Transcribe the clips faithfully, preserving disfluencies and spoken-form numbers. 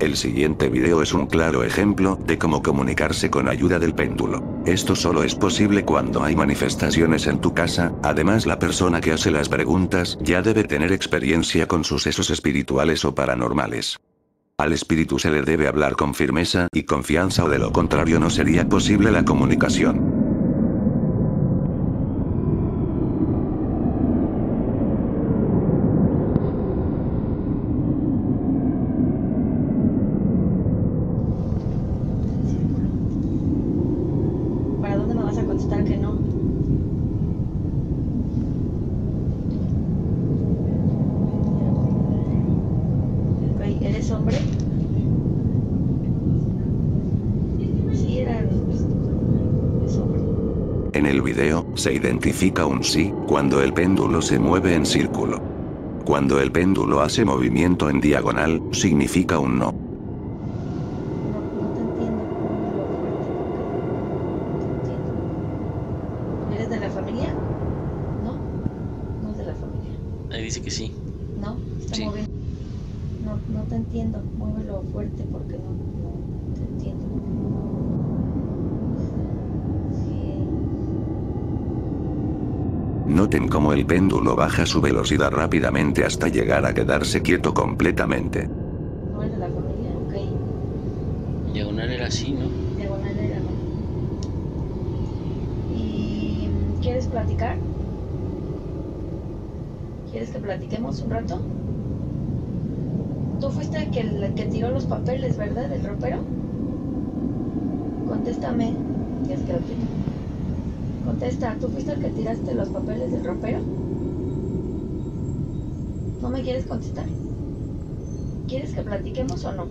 El siguiente video es un claro ejemplo de cómo comunicarse con ayuda del péndulo. Esto solo es posible cuando hay manifestaciones en tu casa, además la persona que hace las preguntas ya debe tener experiencia con sucesos espirituales o paranormales. Al espíritu se le debe hablar con firmeza y confianza o de lo contrario no sería posible la comunicación. ¿Para dónde me vas a contestar que no? Ok, ¿eres hombre? Sí, era... es hombre. En el video, se identifica un sí, cuando el péndulo se mueve en círculo. Cuando el péndulo hace movimiento en diagonal, significa un no. No, no te entiendo. Lo fuerte, no te entiendo. ¿Eres de la familia? No, no es de la familia. Ahí dice que sí. No, está Sí. moviendo. No, no te entiendo. Muévelo fuerte porque no, no te entiendo. Noten cómo el péndulo baja su velocidad rápidamente hasta llegar a quedarse quieto completamente. ¿No es de la familia? Ok. Diagonal era así, ¿no? Diagonal era, ¿no? ¿Y quieres platicar? ¿Quieres que platiquemos un rato? Tú fuiste el que, el que tiró los papeles, ¿verdad? ¿Del ropero? Contéstame. ¿Quieres que lo quite? Contesta, ¿tú fuiste el que tiraste los papeles del ropero? ¿No me quieres contestar? ¿Quieres que platiquemos o no?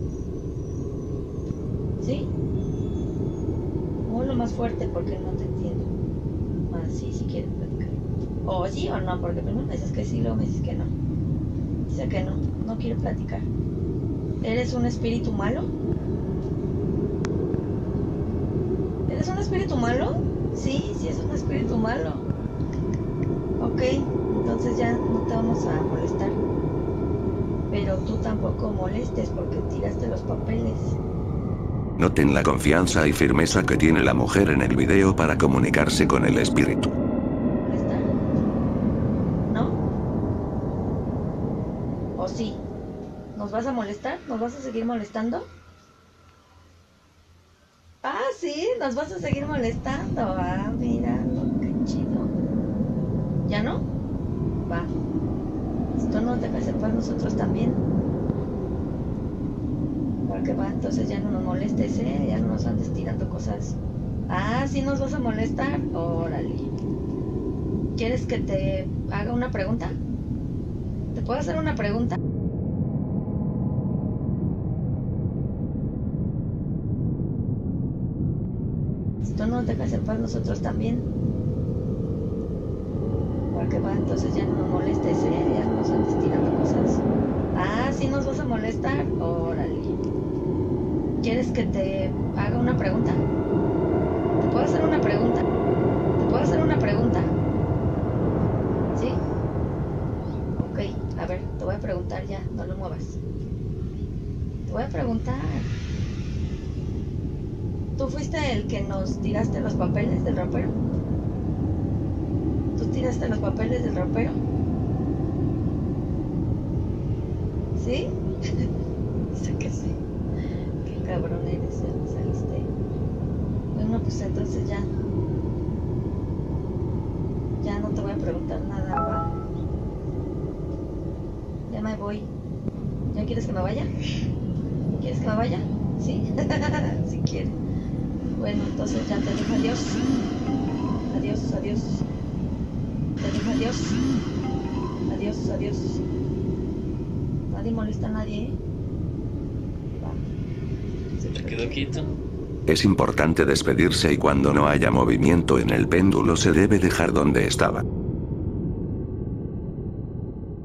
¿Sí? Muévelo más fuerte porque no te entiendo. Ah, sí, sí quieres platicar. O sí o no, porque primero me dices que sí, luego me dices que no. Dice que no, no quiero platicar. ¿Eres un espíritu malo? ¿Eres un espíritu malo? Sí, sí es un espíritu malo. Ok, entonces ya no te vamos a molestar. Pero tú tampoco molestes porque tiraste los papeles. Noten la confianza y firmeza que tiene la mujer en el video para comunicarse con el espíritu. ¿Molestar? ¿No? ¿O sí? ¿Nos vas a molestar? ¿Nos vas a seguir molestando? Ah, sí, nos vas a seguir molestando. Ah, mira, qué chido. ¿Ya no? Va. Esto nos deja hacer para nosotros también. Para que va, entonces ya no nos molestes, ¿eh? Ya no nos andes tirando cosas. Ah, sí nos vas a molestar. Órale. ¿Quieres que te haga una pregunta? ¿Te puedo hacer una pregunta? Esto nos deja hacer paz nosotros también. Para que va, entonces ya no nos molestes, ¿eh? Ya no nos andes tirando cosas. Ah, sí nos vas a molestar. Órale. ¿Quieres que te haga una pregunta? ¿Te puedo hacer una pregunta? ¿Te puedo hacer una pregunta? ¿Sí? Ok, a ver, te voy a preguntar ya, no lo muevas. Te voy a preguntar. ¿Tú fuiste el que nos tiraste los papeles del ropero? ¿Tú tiraste los papeles del ropero? ¿Sí? Dice que sí. Qué cabrón eres, ya me saliste. Bueno, pues entonces ya. Ya no te voy a preguntar nada, ¿va? Ya me voy. ¿Ya quieres que me vaya? ¿Quieres que me vaya? ¿Sí? Si quiere. Bueno, entonces ya te dejo adiós. Adiós, adiós. Te dejo adiós. Adiós, adiós. Nadie molesta a nadie, ¿eh? Va. Se te quedó quieto. Es importante despedirse y cuando no haya movimiento en el péndulo se debe dejar donde estaba.